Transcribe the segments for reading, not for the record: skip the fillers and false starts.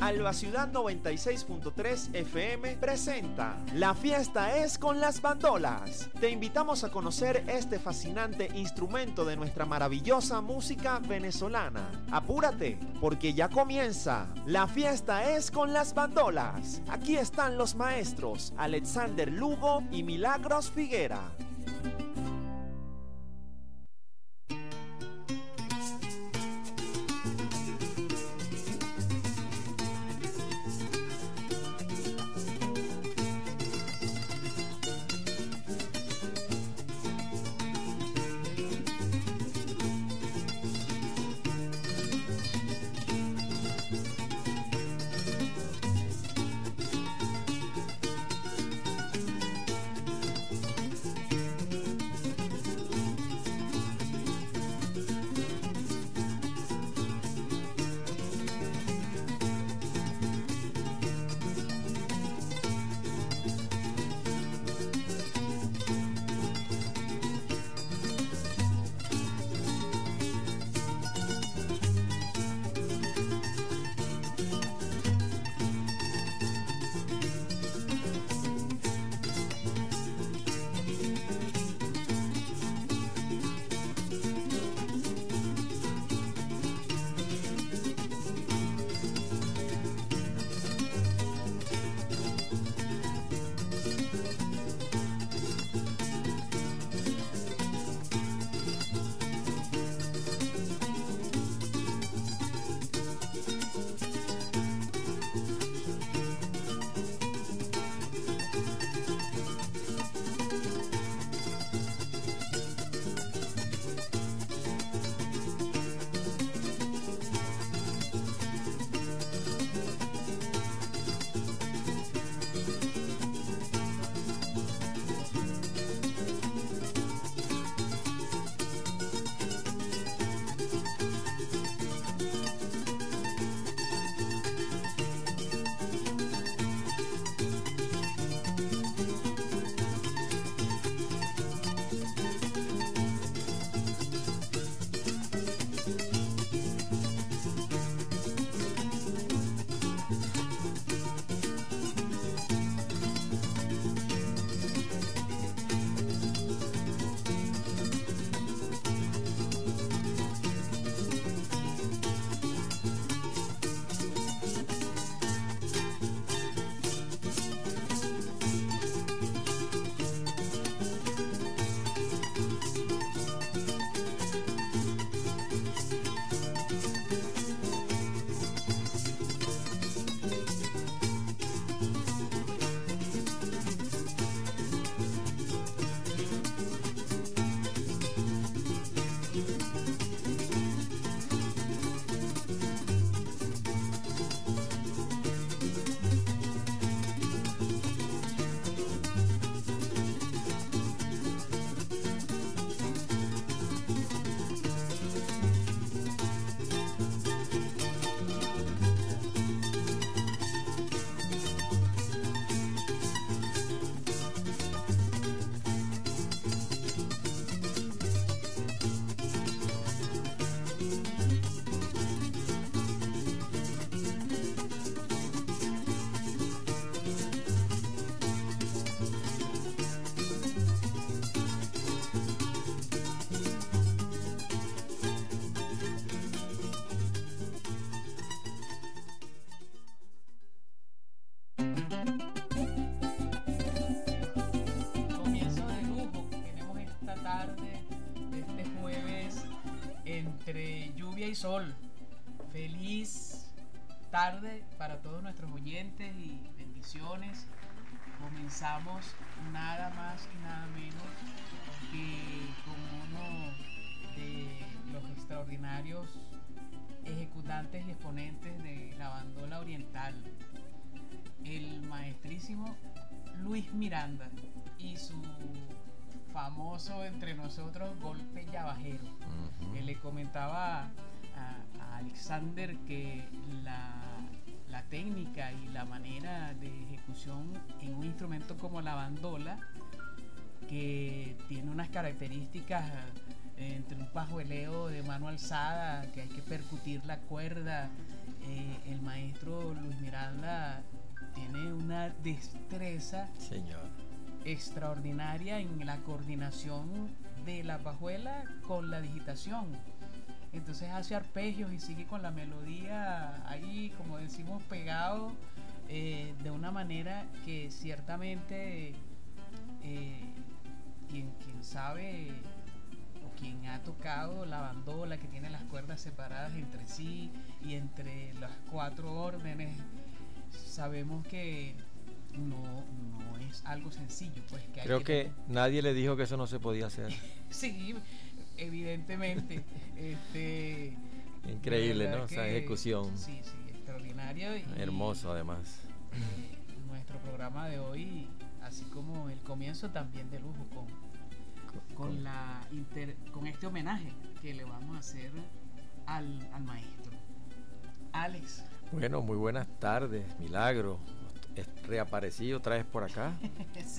Alba Ciudad 96.3 FM presenta La fiesta es con las bandolas. Te invitamos a conocer este fascinante instrumento de nuestra maravillosa música venezolana. Apúrate, porque ya comienza. La fiesta es con las bandolas. Aquí están los maestros Alexander Lugo y Milagros Figuera. Sol. Feliz tarde para todos nuestros oyentes y bendiciones. Comenzamos nada más y nada menos que con uno de los extraordinarios ejecutantes y exponentes de la bandola oriental, el maestrísimo Luis Miranda y su famoso entre nosotros golpe yabajero. Le comentaba a Alexander que la técnica y la manera de ejecución en un instrumento como la bandola, que tiene unas características entre un pajueleo de mano alzada, que hay que percutir la cuerda. El maestro Luis Miranda tiene una destreza, señor, extraordinaria en la coordinación de la pajuela con la digitación. Entonces hace arpegios y sigue con la melodía ahí, como decimos, pegado, de una manera que ciertamente quien sabe o quien ha tocado la bandola, que tiene las cuerdas separadas entre sí y entre las 4 órdenes, sabemos que no es algo sencillo, pues, que creo que nadie le dijo que eso no se podía hacer. Sí, evidentemente. Increíble, ¿no? Esa ejecución. Sí, extraordinario. Hermoso, además. Nuestro programa de hoy, así como el comienzo, también de lujo con este homenaje que le vamos a hacer al maestro. Alex. Bueno, muy buenas tardes, Milagro. ¿Es reaparecido otra vez por acá? Sí.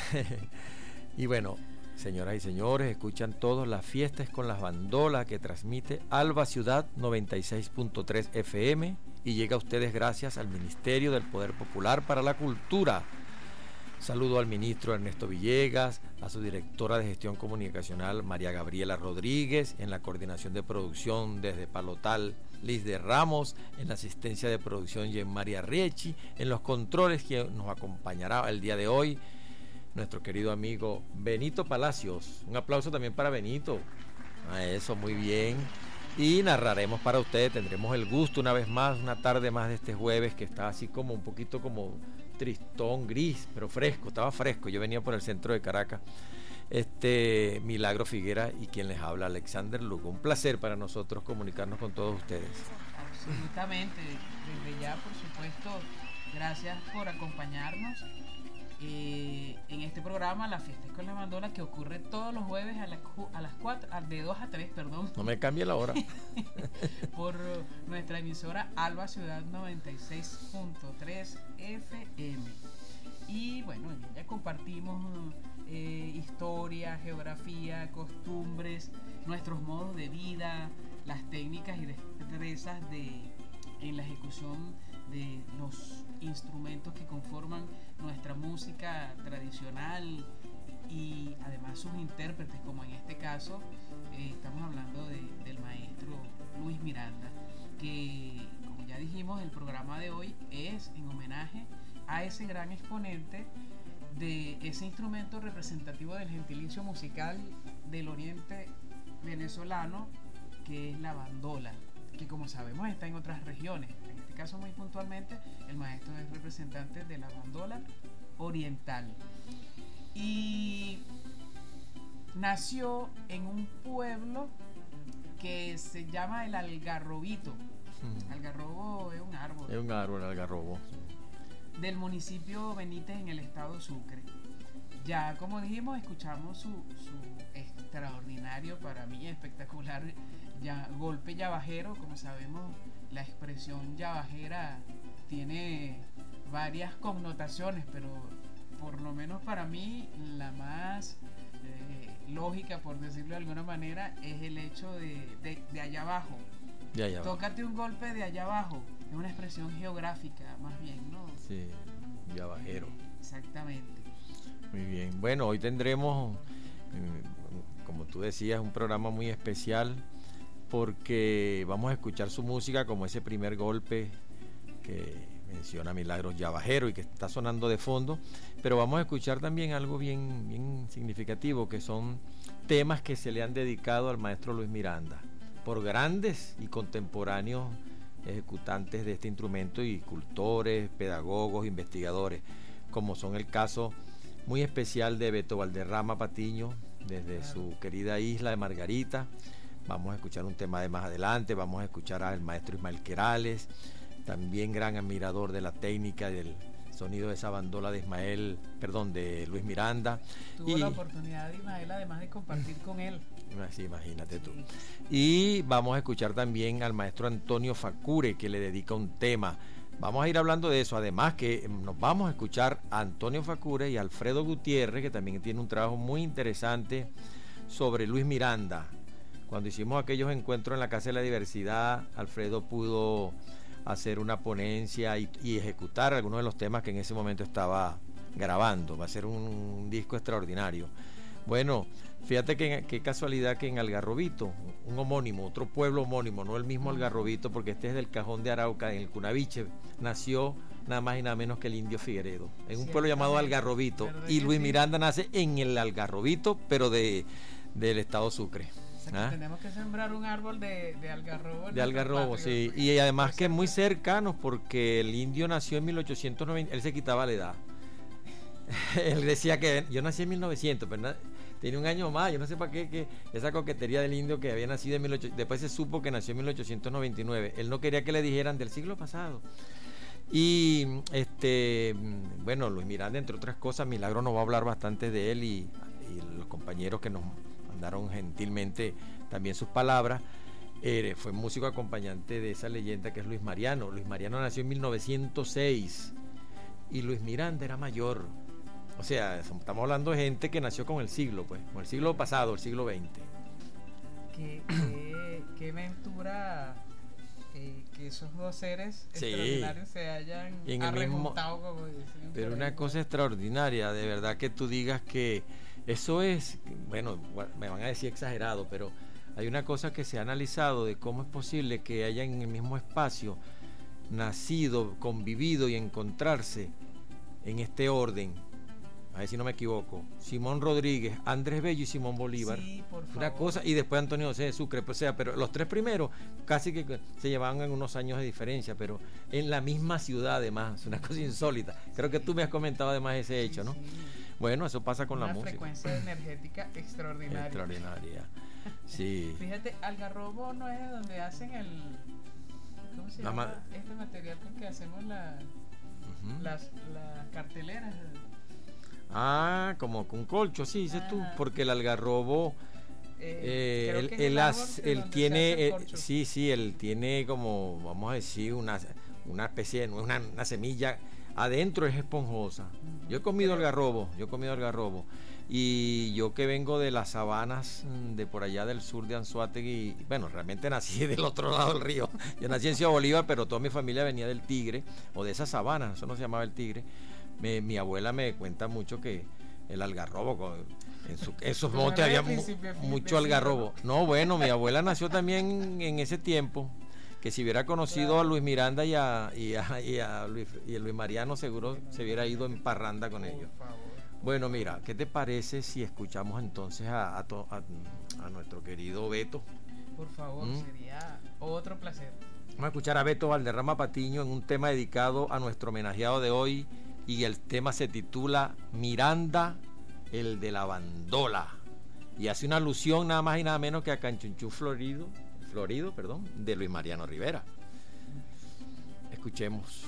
Y bueno, señoras y señores, escuchan todos La Fiesta es con las Bandolas, que transmite Alba Ciudad 96.3 FM y llega a ustedes gracias al Ministerio del Poder Popular para la Cultura. Saludo al ministro Ernesto Villegas, a su directora de gestión comunicacional María Gabriela Rodríguez, en la coordinación de producción desde Palotal Liz de Ramos, en la asistencia de producción Jen María Riechi, en los controles que nos acompañará el día de hoy nuestro querido amigo Benito Palacios. Un aplauso también para Benito. Eso, muy bien. Y narraremos para ustedes, tendremos el gusto una vez más, una tarde más de este jueves que está así como un poquito como tristón, gris, pero fresco, estaba fresco. Yo venía por el centro de Caracas. Milagro Figuera y quien les habla, Alexander Lugo. Un placer para nosotros comunicarnos con todos ustedes. Absolutamente, desde ya, por supuesto, gracias por acompañarnos en este programa La Fiesta es con la Bandola, que ocurre todos los jueves a las 4, de 2 a 3, perdón. No me cambie la hora. Por nuestra emisora Alba Ciudad 96.3 FM. Y bueno, ya compartimos historia, geografía, costumbres, nuestros modos de vida, las técnicas y destrezas en la ejecución de los instrumentos que conforman nuestra música tradicional, y además sus intérpretes, como en este caso estamos hablando del maestro Luis Miranda, que, como ya dijimos, el programa de hoy es en homenaje a ese gran exponente de ese instrumento representativo del gentilicio musical del oriente venezolano, que es la bandola, que, como sabemos, está en otras regiones. En este caso, muy puntualmente, el maestro es representante de la bandola oriental. Y nació en un pueblo que se llama el Algarrobito. Algarrobo es un árbol. Es un árbol, algarrobo. Del municipio Benítez, en el estado Sucre. Ya, como dijimos, escuchamos su extraordinario, para mí espectacular, golpe yabajero. Como sabemos, la expresión yabajera tiene varias connotaciones, pero por lo menos para mí la más lógica, por decirlo de alguna manera, es el hecho de allá abajo. De allá abajo. Tócate un golpe de allá abajo. Es una expresión geográfica, más bien, ¿no? Sí, yabajero. Exactamente. Muy bien. Bueno, hoy tendremos, como tú decías, un programa muy especial, porque vamos a escuchar su música, como ese primer golpe que menciona Milagros, yabajero, y que está sonando de fondo, pero vamos a escuchar también algo bien significativo, que son temas que se le han dedicado al maestro Luis Miranda por grandes y contemporáneos ejecutantes de este instrumento y cultores, pedagogos, investigadores, como son el caso muy especial de Beto Valderrama Patiño, desde su querida isla de Margarita. Vamos a escuchar un tema de más adelante, vamos a escuchar al maestro Ismael Querales, también gran admirador de la técnica del sonido de esa bandola de Luis Miranda. Tuvo la oportunidad, Ismael, además de compartir con él. Sí, imagínate tú. Y vamos a escuchar también al maestro Antonio Facure, que le dedica un tema. Vamos a ir hablando de eso, además que nos vamos a escuchar a Antonio Facure y a Alfredo Gutiérrez, que también tiene un trabajo muy interesante sobre Luis Miranda, Cuando hicimos aquellos encuentros en la Casa de la Diversidad, Alfredo pudo hacer una ponencia y ejecutar algunos de los temas que en ese momento estaba grabando. Va a ser un disco extraordinario. Bueno, fíjate que qué casualidad que en Algarrobito, un homónimo, otro pueblo homónimo, no el mismo Algarrobito, porque este es del Cajón de Arauca, en el Cunaviche, nació nada más y nada menos que el Indio Figueredo, en un pueblo llamado Algarrobito, y Luis Miranda nace en el Algarrobito, pero del estado Sucre. O sea, que tenemos que sembrar un árbol de algarrobo. De algarrobo, sí. Y además que es muy cercanos, porque el indio nació en 1890, él se quitaba la edad. Él decía que yo nací en 1900, pero tenía un año más, yo no sé para qué, que esa coquetería del indio que había nacido en 1800, después se supo que nació en 1899. Él no quería que le dijeran del siglo pasado. Y bueno, Luis Miranda, entre otras cosas, Milagro nos va a hablar bastante de él y los compañeros que nos mandaron gentilmente también sus palabras. Fue músico acompañante de esa leyenda que es Luis Mariano. Luis Mariano nació en 1906 y Luis Miranda era mayor. O sea, estamos hablando de gente que nació con el siglo, pues, con el siglo pasado, el siglo XX. Qué ventura que esos dos seres extraordinarios se hayan arrejuntado, como dicen. Pero una cosa extraordinaria, de verdad, que tú digas que eso es, bueno, me van a decir exagerado, pero hay una cosa que se ha analizado de cómo es posible que hayan en el mismo espacio nacido, convivido y encontrarse en este orden. A ver si no me equivoco, Simón Rodríguez, Andrés Bello y Simón Bolívar. Sí, por favor. Una cosa, y después Antonio José de Sucre, o sea, pero los tres primeros casi que se llevaban en unos años de diferencia, pero en la misma ciudad además, una cosa insólita. Creo que tú me has comentado además ese hecho, ¿no? Sí. Bueno, eso pasa con la música. Una frecuencia energética extraordinaria. Extraordinaria, sí. Fíjate, Algarrobo no es donde hacen ¿cómo se llama? Este material con que hacemos las carteleras. Ah, como con colcho, sí, dices tú, porque el algarrobo, él tiene, él tiene como, vamos a decir, una especie de, una semilla, adentro es esponjosa. Yo he comido algarrobo, y yo que vengo de las sabanas de por allá del sur de Anzoátegui, bueno, realmente nací del otro lado del río, yo nací en Ciudad Bolívar, pero toda mi familia venía del Tigre, o de esas sabanas, eso no se llamaba el Tigre. Mi abuela me cuenta mucho que el algarrobo, en esos montes había mucho algarrobo. No, bueno, mi abuela nació también en ese tiempo, que si hubiera conocido a Luis Miranda y a Luis Mariano, seguro se hubiera ido en parranda con ellos. Bueno, mira, ¿qué te parece si escuchamos entonces a nuestro querido Beto? Por favor, sería otro placer. Vamos a escuchar a Beto Valderrama Patiño en un tema dedicado a nuestro homenajeado de hoy, y el tema se titula Miranda, el de la bandola, y hace una alusión nada más y nada menos que a Canchunchú Florido, de Luis Mariano Rivera. Escuchemos.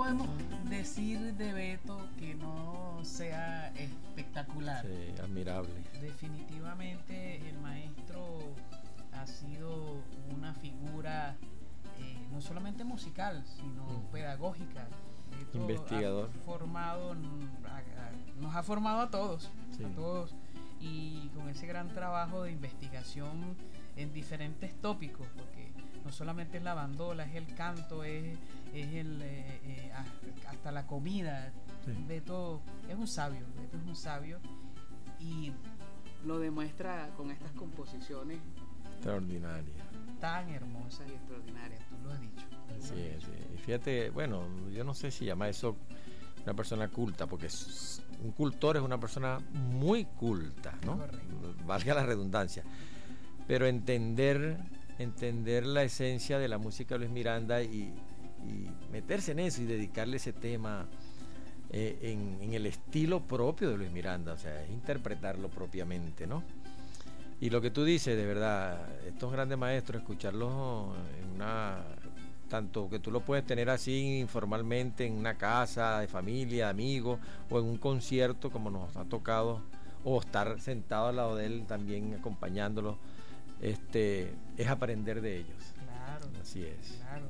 podemos decir de Beto que no sea espectacular? Sí, admirable. Definitivamente el maestro ha sido una figura no solamente musical, sino pedagógica. Beto Investigador. Nos ha formado a todos, Sí. a todos, y con ese gran trabajo de investigación en diferentes tópicos, porque no solamente es la bandola, es el canto, hasta la comida. Sí. Beto es un sabio y lo demuestra con estas composiciones Extraordinaria. tan hermosas y extraordinarias, tú lo has dicho. Así es, sí. Y fíjate, bueno, yo no sé si llama eso una persona culta, porque un cultor es una persona muy culta, ¿no? Correcto. Valga la redundancia. Pero entender la esencia de la música de Luis Miranda y meterse en eso y dedicarle ese tema en el estilo propio de Luis Miranda, o sea, es interpretarlo propiamente, ¿no? Y lo que tú dices, de verdad, estos grandes maestros, escucharlos tanto que tú lo puedes tener así informalmente en una casa de familia, amigos, o en un concierto como nos ha tocado, o estar sentado al lado de él también acompañándolo, es aprender de ellos. Claro. Así es. Claro.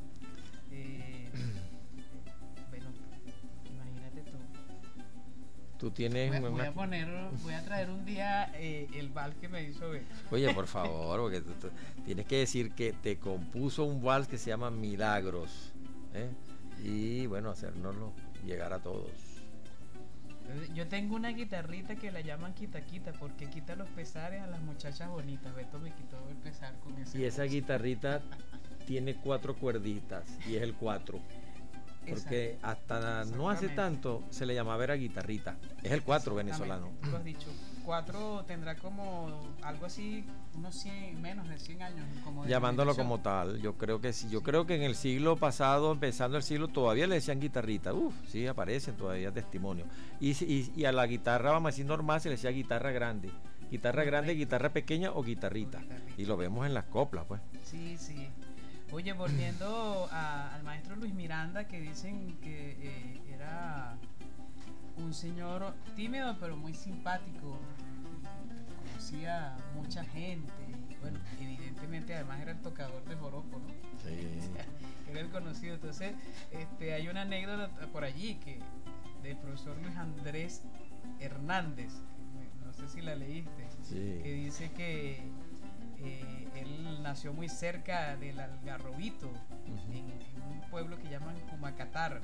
Bueno, imagínate tú. Tú tienes Voy a traer un día el vals que me hizo Beto. Oye, por favor, porque tú tienes que decir que te compuso un vals que se llama Milagros, ¿eh? Y bueno, hacérnoslo llegar a todos. Yo tengo una guitarrita que la llaman quita porque quita los pesares a las muchachas bonitas. Beto me quitó el pesar con ese. Y esa guitarrita tiene 4 cuerditas y es el 4. Porque hasta no hace tanto se le llamaba era guitarrita. Es el 4 venezolano. Tú lo has dicho. 4 tendrá como algo así, unos 100, menos de 100 años. Llamándolo como tal. Yo creo que sí. Yo creo que en el siglo pasado, empezando el siglo, todavía le decían guitarrita. Sí, aparecen todavía testimonios. Y a la guitarra, vamos a decir normal, se le decía guitarra grande. Guitarra grande, guitarra pequeña o guitarrita. Y lo vemos en las coplas, pues. Sí. Oye, volviendo al maestro Luis Miranda, que dicen que era un señor tímido pero muy simpático, conocía mucha gente, bueno, evidentemente además era el tocador de joropo, ¿no? Sí. Era el conocido. Entonces, hay una anécdota por allí que del profesor Luis Andrés Hernández, no sé si la leíste, Sí. que dice que él nació muy cerca del Algarrobito, en un pueblo que llaman Cumacatar,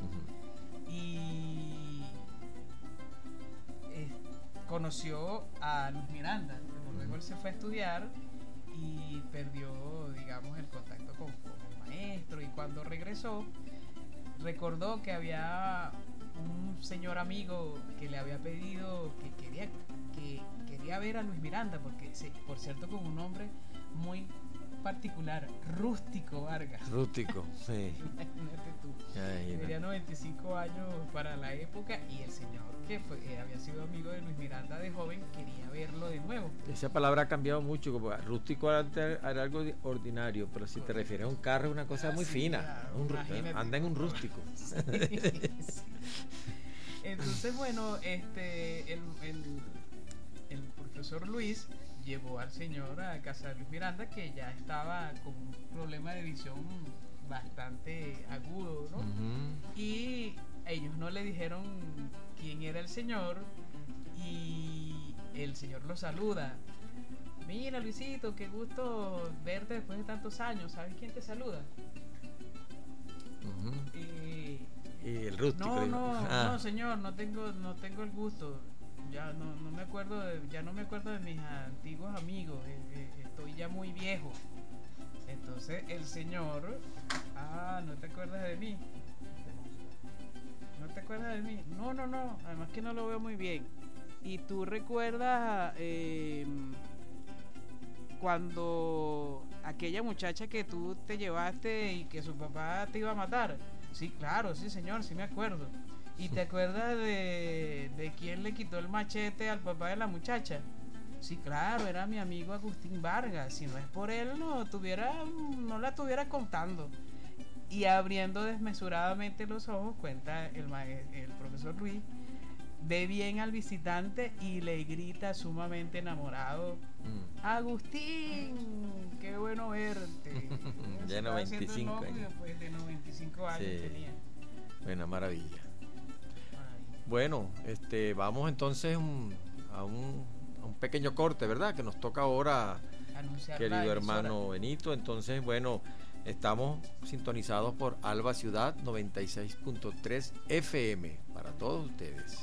y conoció a Luis Miranda, pero luego él se fue a estudiar y perdió, digamos, el contacto con el maestro, y cuando regresó recordó que había un señor amigo que le había pedido que quería ver a Luis Miranda, porque por cierto, con un nombre muy particular, Rústico Vargas. Rústico, sí. Imagínate tú. Tenía 95 años para la época, y el señor que había sido amigo de Luis Miranda de joven quería verlo de nuevo. Esa palabra ha cambiado mucho, como rústico antes era algo ordinario, pero si te refieres a un carro es una cosa muy fina. Anda en un rústico. Sí. Entonces, bueno, el profesor Luis llevó al señor a casa de Luis Miranda, que ya estaba con un problema de visión bastante agudo, ¿no? Y ellos no le dijeron quién era el señor, y el señor lo saluda. Mira, Luisito, qué gusto verte después de tantos años. ¿Sabes quién te saluda? Y el rústico. No, señor, no tengo el gusto. Ya no me acuerdo de mis antiguos amigos. Estoy ya muy viejo. Entonces el señor, ¿no te acuerdas de mí? ¿No te acuerdas de mí? No, además que no lo veo muy bien. ¿Y tú recuerdas cuando aquella muchacha que tú te llevaste y que su papá te iba a matar? Sí, claro, sí señor, sí me acuerdo. ¿Y te acuerdas de quién le quitó el machete al papá de la muchacha? Sí, claro, era mi amigo Agustín Vargas. Si no es por él, no la estuviera contando. y abriendo desmesuradamente los ojos, cuenta el profesor Luis, ve bien al visitante y le grita sumamente enamorado: Agustín, qué bueno verte. Ya 95 años. Pues de 95 años tenía. Buena maravilla. Bueno, vamos entonces a un pequeño corte, ¿verdad? Que nos toca ahora, querido hermano Benito. Entonces, bueno, estamos sintonizados por Alba Ciudad 96.3 FM para todos ustedes.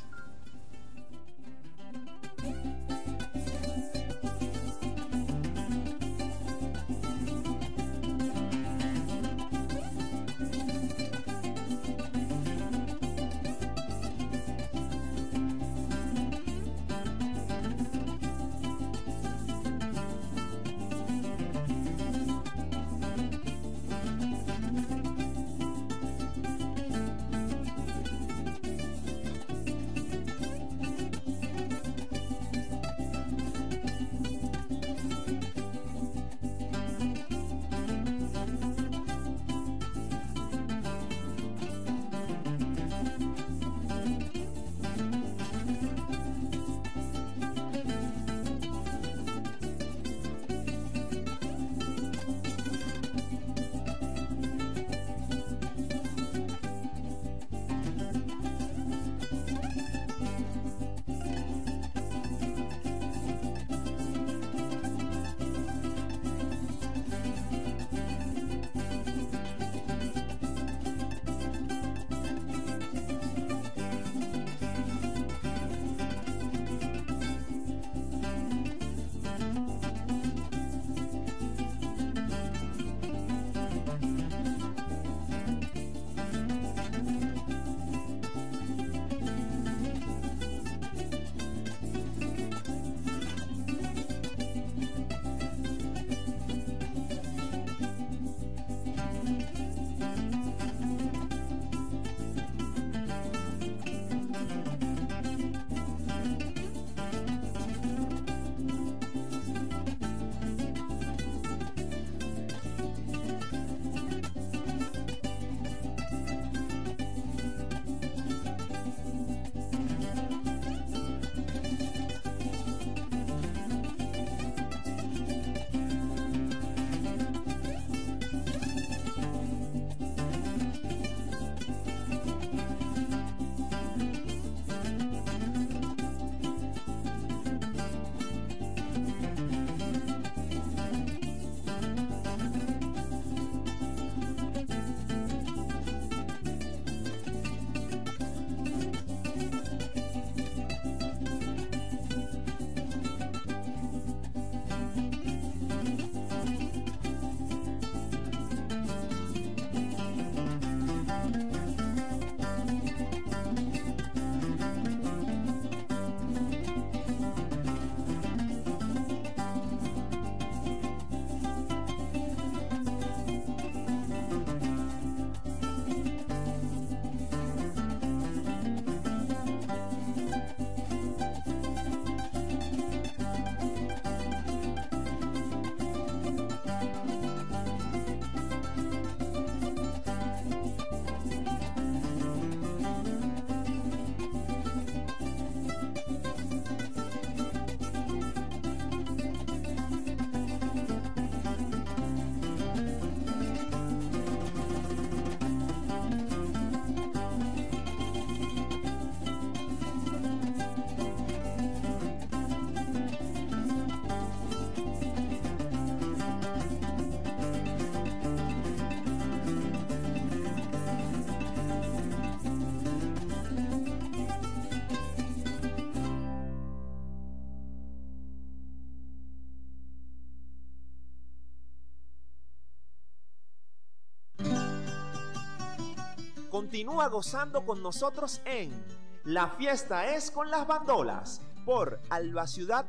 Continúa gozando con nosotros en La Fiesta es con las Bandolas por Alba Ciudad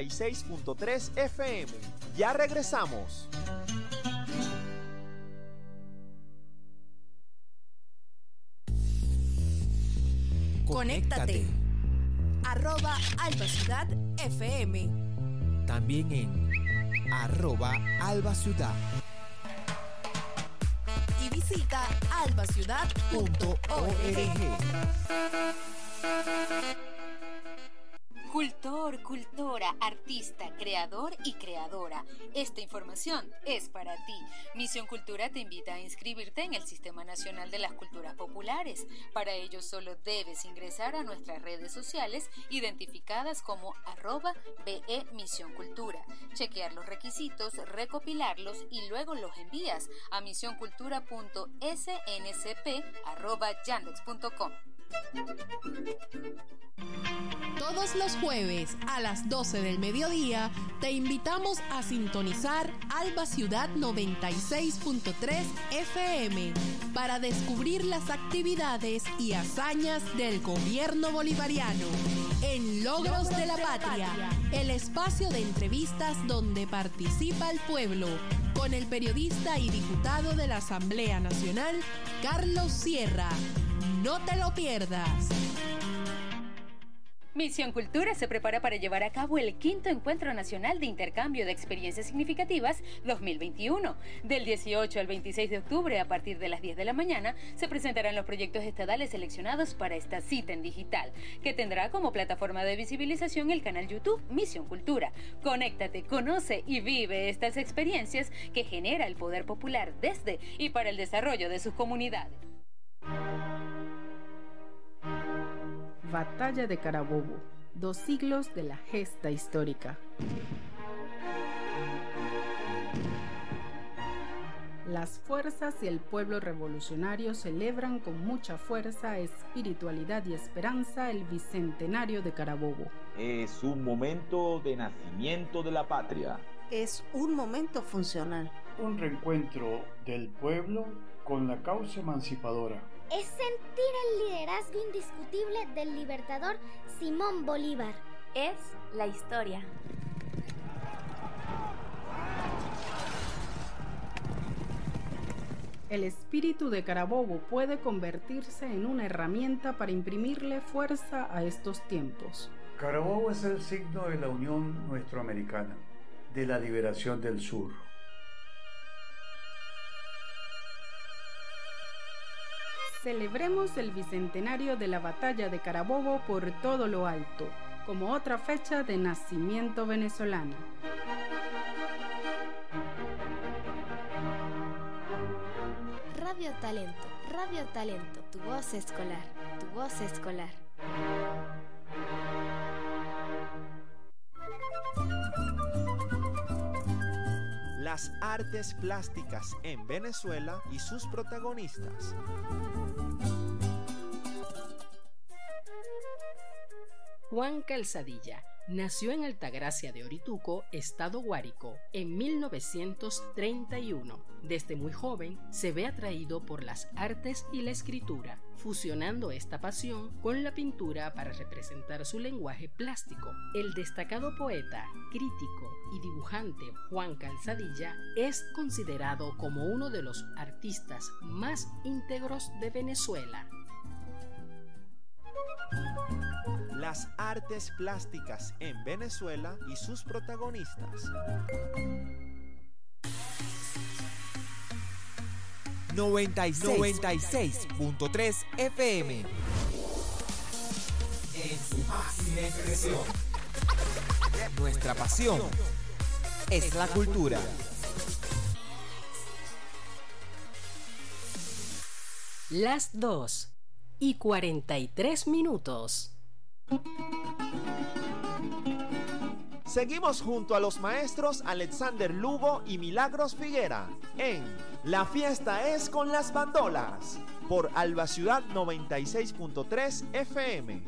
96.3 FM. Ya regresamos. Conéctate. @Alba Ciudad FM. También en @Alba Ciudad. visita albaciudad.org. Cultor, cultora, artista, creador y creadora. Esta información es para ti. Misión Cultura te invita a inscribirte en el Sistema Nacional de las Culturas Populares. Para ello solo debes ingresar a nuestras redes sociales identificadas como @BE Misión Cultura, chequear los requisitos, recopilarlos y luego los envías a misioncultura.sncp@yandex.com. Todos los jueves a las 12 del mediodía te invitamos a sintonizar Alba Ciudad 96.3 FM para descubrir las actividades y hazañas del gobierno bolivariano en Logros de la Patria, el espacio de entrevistas donde participa el pueblo, con el periodista y diputado de la Asamblea Nacional, Carlos Sierra. No te lo pierdas. Misión Cultura se prepara para llevar a cabo el 5º Encuentro Nacional de Intercambio de Experiencias Significativas 2021. Del 18 al 26 de octubre, a partir de las 10 de la mañana, se presentarán los proyectos estadales seleccionados para esta cita en digital, que tendrá como plataforma de visibilización el canal YouTube Misión Cultura. Conéctate, conoce y vive estas experiencias que genera el poder popular desde y para el desarrollo de sus comunidades. Batalla de Carabobo, 2 siglos de la gesta histórica. Las fuerzas y el pueblo revolucionario celebran con mucha fuerza, espiritualidad y esperanza el bicentenario de Carabobo. Es un momento de nacimiento de la patria. Es un momento funcional. Un reencuentro del pueblo con la causa emancipadora. Es sentir el liderazgo indiscutible del libertador Simón Bolívar. Es la historia. El espíritu de Carabobo puede convertirse en una herramienta para imprimirle fuerza a estos tiempos. Carabobo es el signo de la Unión Nuestroamericana, de la liberación del sur. Celebremos el bicentenario de la Batalla de Carabobo por todo lo alto, como otra fecha de nacimiento venezolano. Radio Talento, tu voz escolar, tu voz escolar. Las artes plásticas en Venezuela y sus protagonistas. Juan Calzadilla nació en Altagracia de Orituco, estado Guárico, en 1931. Desde muy joven se ve atraído por las artes y la escritura, fusionando esta pasión con la pintura para representar su lenguaje plástico. El destacado poeta, crítico y dibujante Juan Calzadilla es considerado como uno de los artistas más íntegros de Venezuela. Las artes plásticas en Venezuela y sus protagonistas. 96.3 FM. En su máxima expresión. Nuestra pasión es la cultura. Las 2:43. Seguimos junto a los maestros Alexander Lugo y Milagros Figuera en La Fiesta es con las Bandolas por Alba Ciudad 96.3 FM.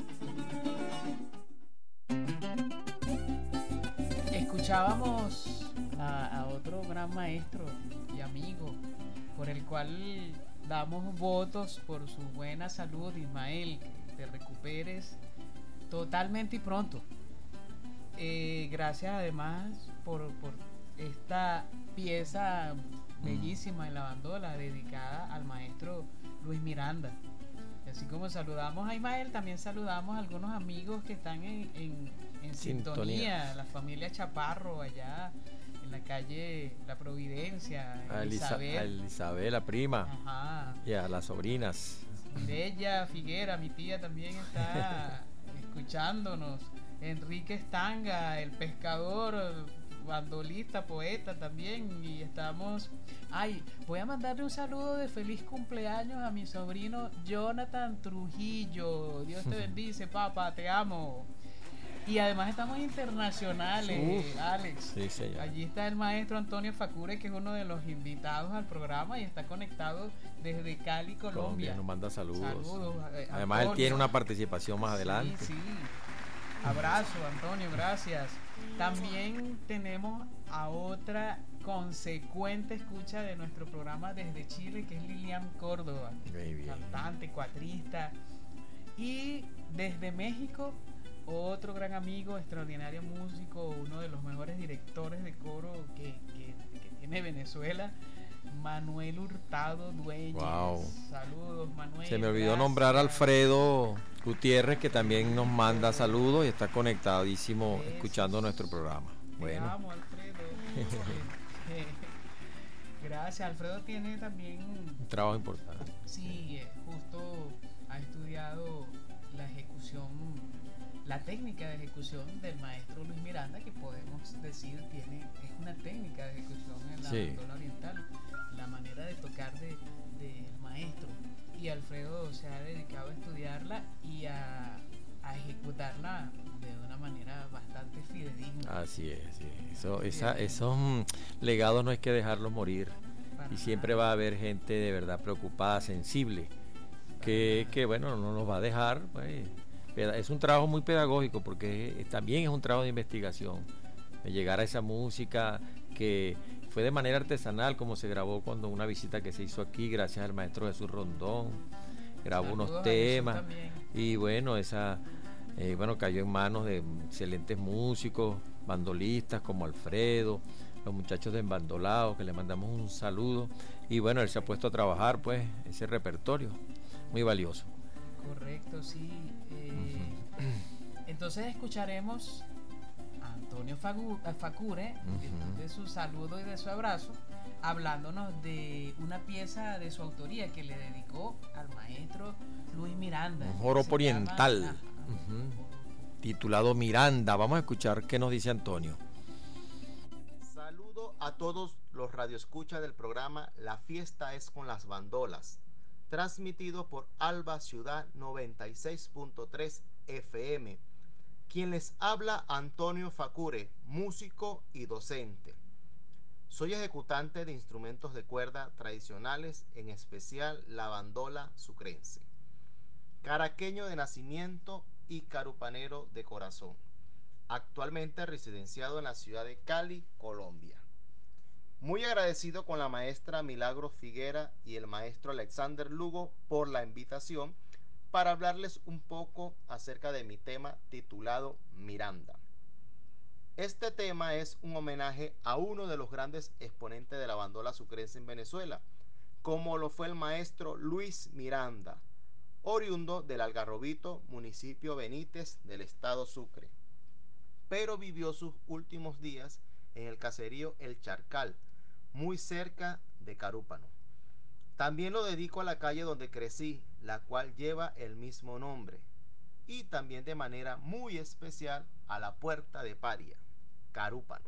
Escuchábamos a otro gran maestro y amigo por el cual damos votos por su buena salud, Ismael, que te recuperes totalmente y pronto. Gracias además por esta pieza bellísima en la bandola dedicada al maestro Luis Miranda. Y así como saludamos a Ismael, también saludamos a algunos amigos que están en sintonía, la familia Chaparro allá en en la calle La Providencia, A Elizabeth, la prima. Ajá. Y a las sobrinas. Mireya Figuera, mi tía, también está escuchándonos. Enrique Estanga, el pescador, bandolista, poeta también. Y estamos... voy a mandarle un saludo de feliz cumpleaños a mi sobrino Jonathan Trujillo. Dios te bendice, papá, te amo. Y además estamos internacionales, Alex. Sí, señor. Allí está el maestro Antonio Facure, que es uno de los invitados al programa y está conectado desde Cali, Colombia. Nos manda saludos. Además, Antonio. él tiene una participación más adelante. Sí. Abrazo, Antonio, gracias. También tenemos a otra consecuente escucha de nuestro programa desde Chile, que es Lilian Córdoba, cantante, cuatrista. Y desde México, otro gran amigo, extraordinario músico, uno de los mejores directores de coro que tiene Venezuela, Manuel Hurtado Dueñez. Wow. Saludos, Manuel. Se me olvidó nombrar a Alfredo Gutiérrez, que también nos manda saludos y está conectadísimo escuchando nuestro programa. Bueno. Te amo, Alfredo. Gracias. Alfredo tiene también un trabajo importante. Sí, justo ha estudiado la ejecución, la técnica de ejecución del maestro Luis Miranda, que podemos decir es una técnica de ejecución en la bandola oriental, la manera de tocar del maestro. Y Alfredo se ha dedicado a estudiarla y a ejecutarla de una manera bastante fidedigna. Así es. Esos legados no hay que dejarlos morir. Y siempre va a haber gente de verdad preocupada, sensible, que bueno, no nos va a dejar. Pues, es un trabajo muy pedagógico, porque también es un trabajo de investigación. Llegar a esa música que fue de manera artesanal, como se grabó cuando una visita que se hizo aquí, gracias al maestro Jesús Rondón, grabó unos temas y bueno, cayó en manos de excelentes músicos, bandolistas como Alfredo, los muchachos de Embandolados, que le mandamos un saludo, y bueno, él se ha puesto a trabajar pues ese repertorio muy valioso. Correcto, sí. Entonces escucharemos a Antonio Facure, de su saludo y de su abrazo, hablándonos de una pieza de su autoría que le dedicó al maestro Luis Miranda. Un joropo oriental, titulado Miranda. Vamos a escuchar qué nos dice Antonio. Saludo a todos los radioescuchas del programa La Fiesta es con las Bandolas, transmitido por Alba Ciudad 96.3 FM. Quien les habla, Antonio Facure, músico y docente. Soy ejecutante de instrumentos de cuerda tradicionales, en especial la bandola sucrense. Caraqueño de nacimiento y carupanero de corazón. Actualmente residenciado en la ciudad de Cali, Colombia. Muy agradecido con la maestra Milagros Figuera y el maestro Alexander Lugo por la invitación para hablarles un poco acerca de mi tema titulado Miranda. Este tema es un homenaje a uno de los grandes exponentes de la bandola sucrense en Venezuela, como lo fue el maestro Luis Miranda, oriundo del Algarrobito, municipio Benítez del estado Sucre, pero vivió sus últimos días en el caserío El Charcal, muy cerca de Carúpano. También lo dedico a la calle donde crecí, la cual lleva el mismo nombre, y también de manera muy especial a la Puerta de Paria, Carúpano.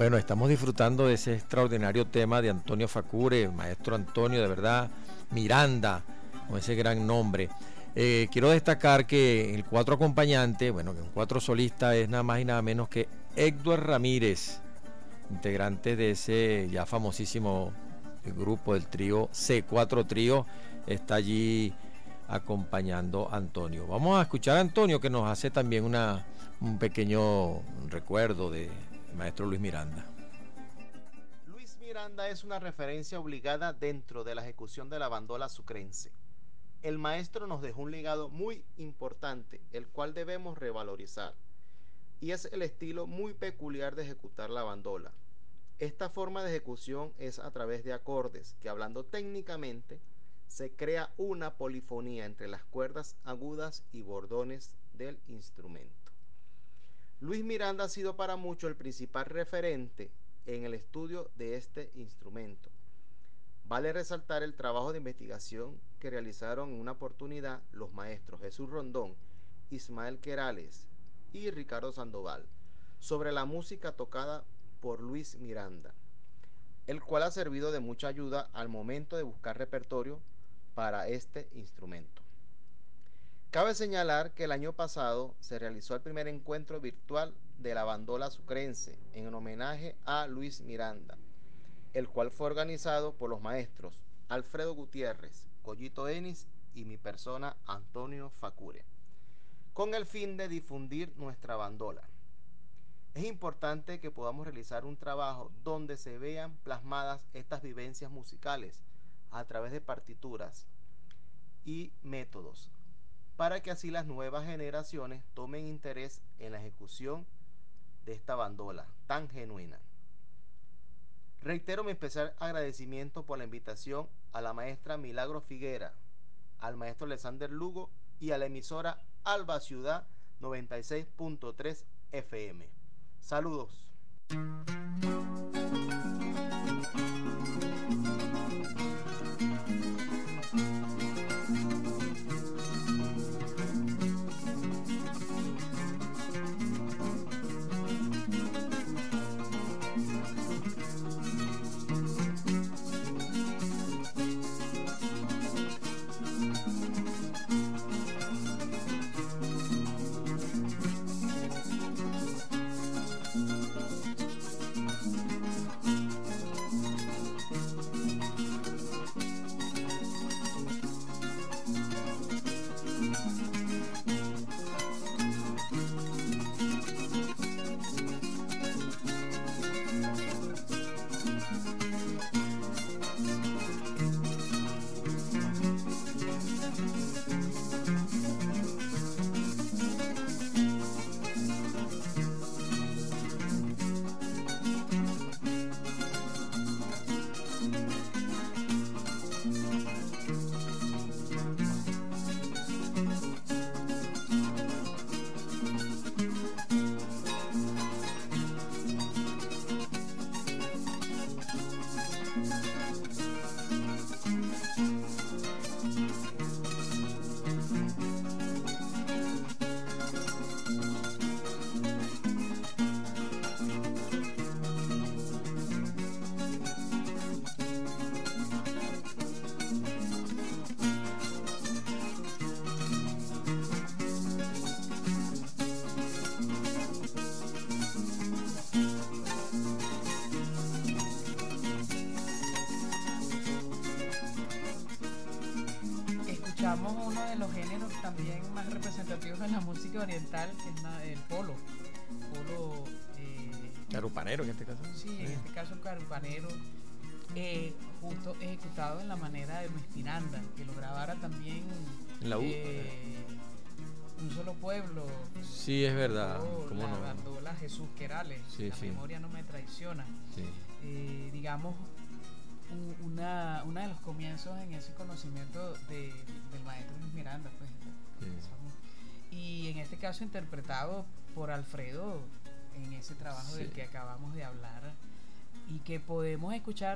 Bueno, estamos disfrutando de ese extraordinario tema de Antonio Facure, maestro Antonio, de verdad, Miranda, con ese gran nombre. Quiero destacar que el cuatro acompañante, bueno, que un cuatro solista es nada más y nada menos que Héctor Ramírez, integrante de ese ya famosísimo grupo del trío C4 Trío, está allí acompañando a Antonio. Vamos a escuchar a Antonio, que nos hace también un pequeño recuerdo de maestro Luis Miranda. Luis Miranda es una referencia obligada dentro de la ejecución de la bandola sucrense. El maestro nos dejó un legado muy importante, el cual debemos revalorizar, y es el estilo muy peculiar de ejecutar la bandola. Esta forma de ejecución es a través de acordes, que hablando técnicamente, se crea una polifonía entre las cuerdas agudas y bordones del instrumento. Luis Miranda ha sido para muchos el principal referente en el estudio de este instrumento. Vale resaltar el trabajo de investigación que realizaron en una oportunidad los maestros Jesús Rondón, Ismael Querales y Ricardo Sandoval sobre la música tocada por Luis Miranda, el cual ha servido de mucha ayuda al momento de buscar repertorio para este instrumento. Cabe señalar que el año pasado se realizó el primer encuentro virtual de la bandola sucrense en homenaje a Luis Miranda, el cual fue organizado por los maestros Alfredo Gutiérrez, Collito Enis y mi persona Antonio Facure, con el fin de difundir nuestra bandola. Es importante que podamos realizar un trabajo donde se vean plasmadas estas vivencias musicales a través de partituras y métodos, para que así las nuevas generaciones tomen interés en la ejecución de esta bandola tan genuina. Reitero mi especial agradecimiento por la invitación a la maestra Milagro Figuera, al maestro Alexander Lugo y a la emisora Alba Ciudad 96.3 FM. Saludos. Escuchamos uno de los géneros también más representativos de la música oriental, que es el polo. Carupanero en este caso. Sí, en este caso el carupanero, justo ejecutado en la manera de Luis Miranda, que lo grabara también en la Un Solo Pueblo. Sí, es verdad. ¿Cómo no? La bandola Jesús Querales, sí, la memoria no me traiciona. Sí. Digamos, una de los comienzos en ese conocimiento del maestro Luis Miranda, pues. Sí. Y en este caso interpretado por Alfredo en ese trabajo del que acabamos de hablar, y que podemos escuchar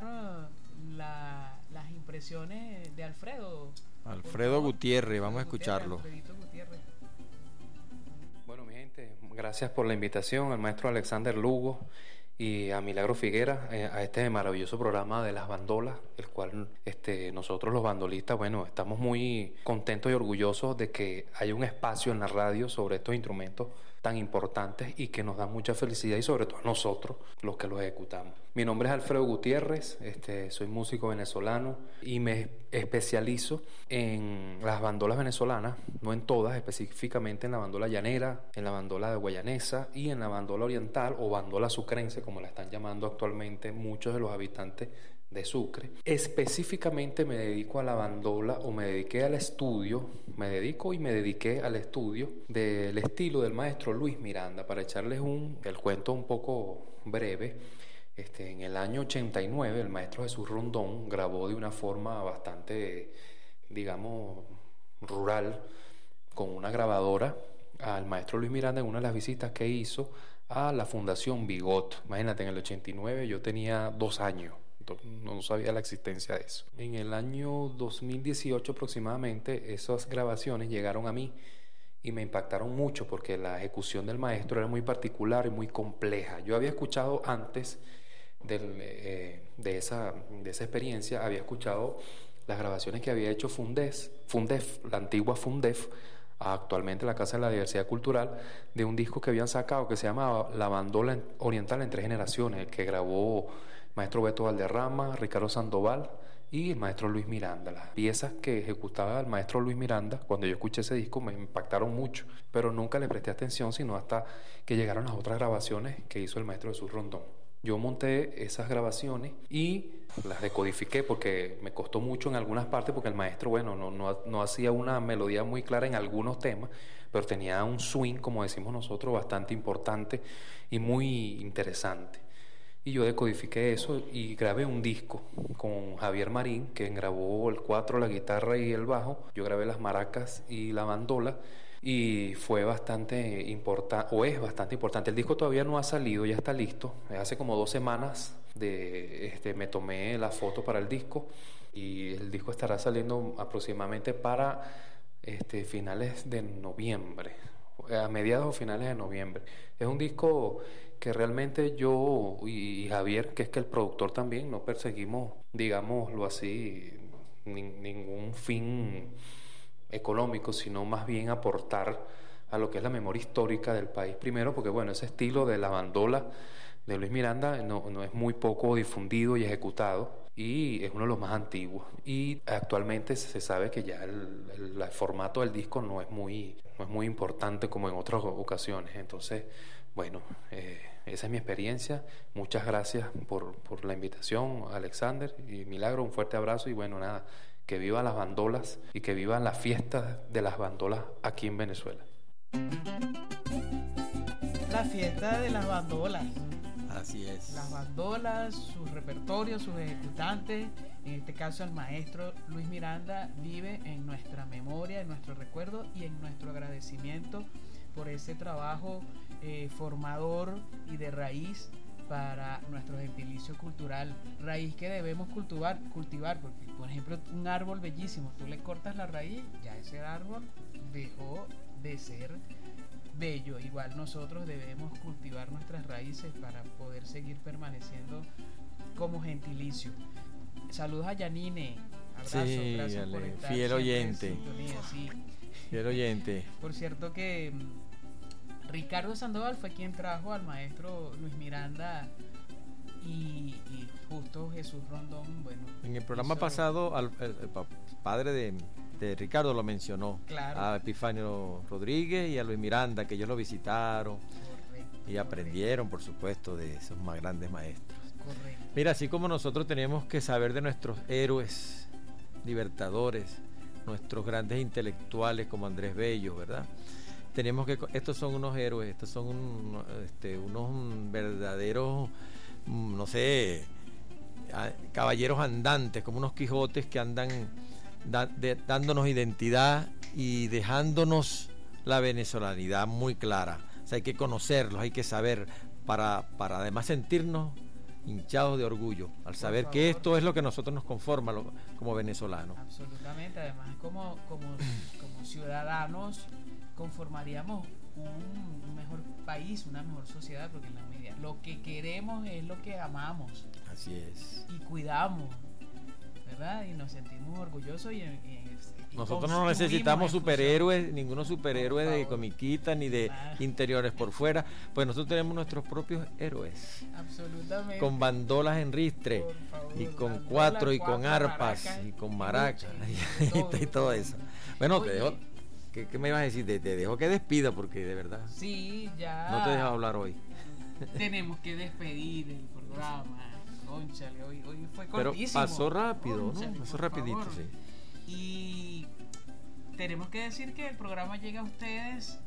las impresiones de Alfredo Gutiérrez. Vamos a escucharlo. Bueno, mi gente, gracias por la invitación al maestro Alexander Lugo y a Milagro Figuera, a este maravilloso programa de las bandolas, el cual nosotros los bandolistas, bueno, estamos muy contentos y orgullosos de que haya un espacio en la radio sobre estos instrumentos tan importantes y que nos dan mucha felicidad, y sobre todo a nosotros los que los ejecutamos. Mi nombre es Alfredo Gutiérrez, soy músico venezolano y me especializo en las bandolas venezolanas, no en todas, específicamente en la bandola llanera, en la bandola guayanesa y en la bandola oriental o bandola sucrense, como la están llamando actualmente muchos de los habitantes de Sucre. Específicamente me dedico a la bandola, o me dediqué al estudio, me dediqué al estudio del estilo del maestro Luis Miranda. Para echarles el cuento un poco breve, en el año 89 el maestro Jesús Rondón grabó de una forma bastante, digamos, rural, con una grabadora, al maestro Luis Miranda en una de las visitas que hizo a la Fundación Bigot. Imagínate, en el 89 yo tenía 2 años. No sabía la existencia de eso. En el año 2018 aproximadamente, esas grabaciones llegaron a mí y me impactaron mucho, porque la ejecución del maestro era muy particular y muy compleja. Yo había escuchado antes de esa experiencia, había escuchado las grabaciones que había hecho Fundef, la antigua Fundef, actualmente la Casa de la Diversidad Cultural, de un disco que habían sacado que se llamaba La Bandola Oriental en 3 Generaciones, que grabó maestro Beto Valderrama, Ricardo Sandoval y el maestro Luis Miranda. Las piezas que ejecutaba el maestro Luis Miranda, cuando yo escuché ese disco, me impactaron mucho, pero nunca le presté atención sino hasta que llegaron las otras grabaciones que hizo el maestro Jesús Rondón. Yo monté esas grabaciones y las decodifiqué, porque me costó mucho en algunas partes, porque el maestro, bueno, no hacía una melodía muy clara en algunos temas, pero tenía un swing, como decimos nosotros, bastante importante y muy interesante. Y yo decodifiqué eso y grabé un disco con Javier Marín, que grabó el 4, la guitarra y el bajo. Yo grabé las maracas y la bandola, y fue bastante importante, o es bastante importante. El disco todavía no ha salido, ya está listo. Hace como 2 semanas me tomé la foto para el disco, y el disco estará saliendo aproximadamente para finales de noviembre, a mediados o finales de noviembre. Es un disco que realmente yo y Javier, que es que el productor también, no perseguimos, digámoslo así, ningún fin económico, sino más bien aportar a lo que es la memoria histórica del país. Primero porque, bueno, ese estilo de la bandola de Luis Miranda no es muy poco difundido y ejecutado, y es uno de los más antiguos, y actualmente se sabe que ya el formato del disco no es muy importante como en otras ocasiones. Entonces, bueno, esa es mi experiencia. Muchas gracias por la invitación, Alexander y Milagro. Un fuerte abrazo, y bueno, nada, que vivan las bandolas y que vivan las fiestas de las bandolas aquí en Venezuela. La fiesta de las bandolas. Así es. Las bandolas, sus repertorios, sus ejecutantes, en este caso el maestro Luis Miranda, vive en nuestra memoria, en nuestro recuerdo y en nuestro agradecimiento por ese trabajo formador y de raíz para nuestro gentilicio cultural, raíz que debemos cultivar, porque, por ejemplo, un árbol bellísimo, tú le cortas la raíz, ya ese árbol dejó de ser bello. Igual nosotros debemos cultivar nuestras raíces para poder seguir permaneciendo como gentilicio. Saludos a Yanine, abrazo, sí, gracias por estar fiel oyente, en sintonía, sí. Fiel oyente. Por cierto que Ricardo Sandoval fue quien trajo al maestro Luis Miranda y justo Jesús Rondón, bueno. En el programa pasado el padre de Ricardo lo mencionó, claro, a Epifanio Rodríguez y a Luis Miranda, que ellos lo visitaron. Correcto, y aprendieron, por supuesto, de esos más grandes maestros. Correcto. Mira, así como nosotros tenemos que saber de nuestros héroes libertadores, nuestros grandes intelectuales como Andrés Bello, ¿verdad? Tenemos que, estos son unos héroes, estos son unos verdaderos, no sé, caballeros andantes, como unos Quijotes que andan dándonos identidad y dejándonos la venezolanidad muy clara. O sea, hay que conocerlos, hay que saber para además sentirnos hinchados de orgullo al saber que esto es lo que nosotros nos conforma como venezolanos. Absolutamente, además como ciudadanos conformaríamos un mejor país, una mejor sociedad, porque en la medida lo que queremos es lo que amamos. Así es. Y cuidamos, ¿verdad? Y nos sentimos orgullosos y nosotros no necesitamos superhéroes, ninguno superhéroe de comiquita ni de interiores por fuera, pues nosotros tenemos nuestros propios héroes. Absolutamente. Con bandolas en ristre, y con cuatro, y con arpas, y con maracas, y todo eso. Bueno, te dejo. ¿Qué me ibas a decir? Te dejo que despida, porque de verdad. Sí, ya. No te dejo hablar hoy. Tenemos que despedir el programa. Cónchale, hoy fue cortísimo. Pero pasó rápido, Cónchale, ¿no? Pasó rapidito, favor. sí. Y tenemos que decir que el programa llega a ustedes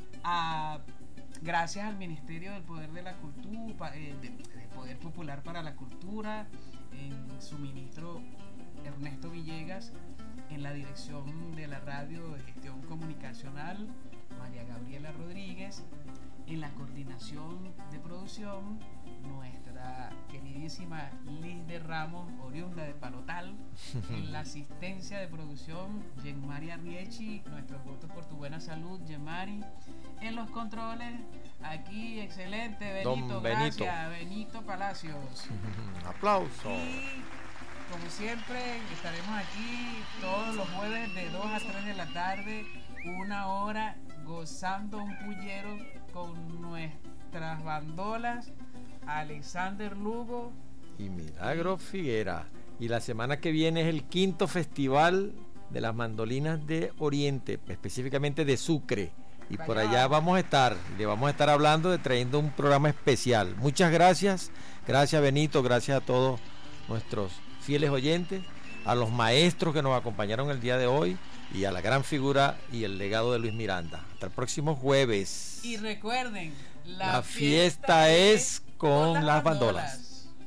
gracias al Ministerio del Poder de la Cultura, del Poder Popular para la Cultura, en su ministro Ernesto Villegas, en la dirección de la radio de gestión comunicacional María Gabriela Rodríguez, en la coordinación de producción nuestra queridísima Liz de Ramos, oriunda de Palotal, en la asistencia de producción Yenmari Arriechi, nuestros votos por tu buena salud, Yenmari, en los controles aquí excelente Benito, gracias Benito Palacios. Aplauso. Y como siempre estaremos aquí todos los jueves de 2 a 3 de la tarde, 1 hora gozando un pullero con nuestras bandolas, Alexander Lugo y Milagros Figuera. Y la semana que viene es el 5º Festival de las Mandolinas de Oriente, específicamente de Sucre. Y por allá vamos a estar, le vamos a estar hablando, trayendo un programa especial. Muchas gracias, gracias Benito, gracias a todos nuestros fieles oyentes, a los maestros que nos acompañaron el día de hoy y a la gran figura y el legado de Luis Miranda. Hasta el próximo jueves. Y recuerden, la fiesta es con las bandolas.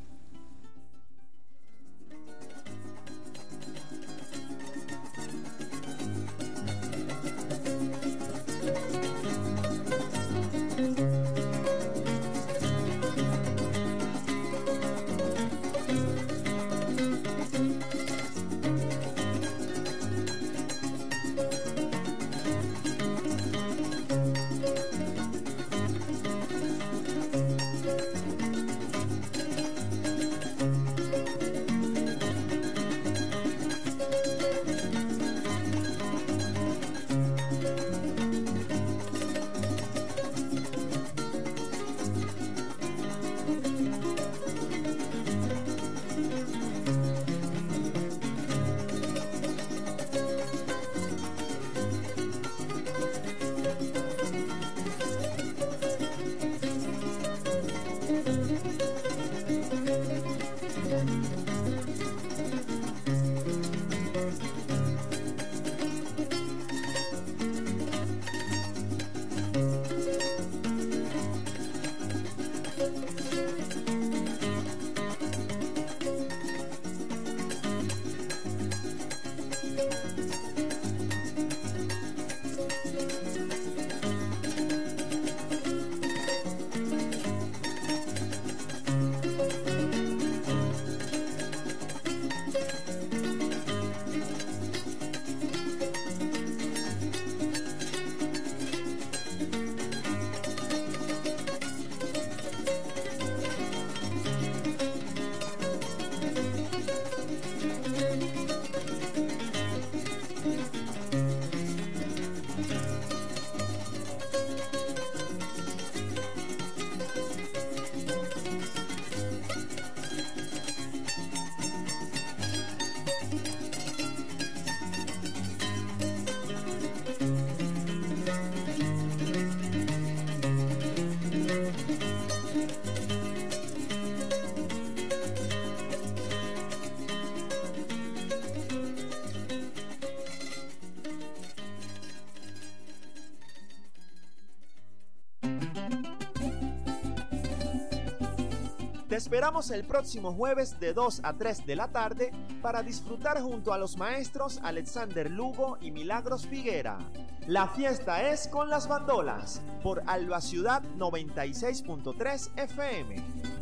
Te esperamos el próximo jueves de 2 a 3 de la tarde para disfrutar junto a los maestros Alexander Lugo y Milagros Figuera. La fiesta es con las bandolas por Alba Ciudad 96.3 FM.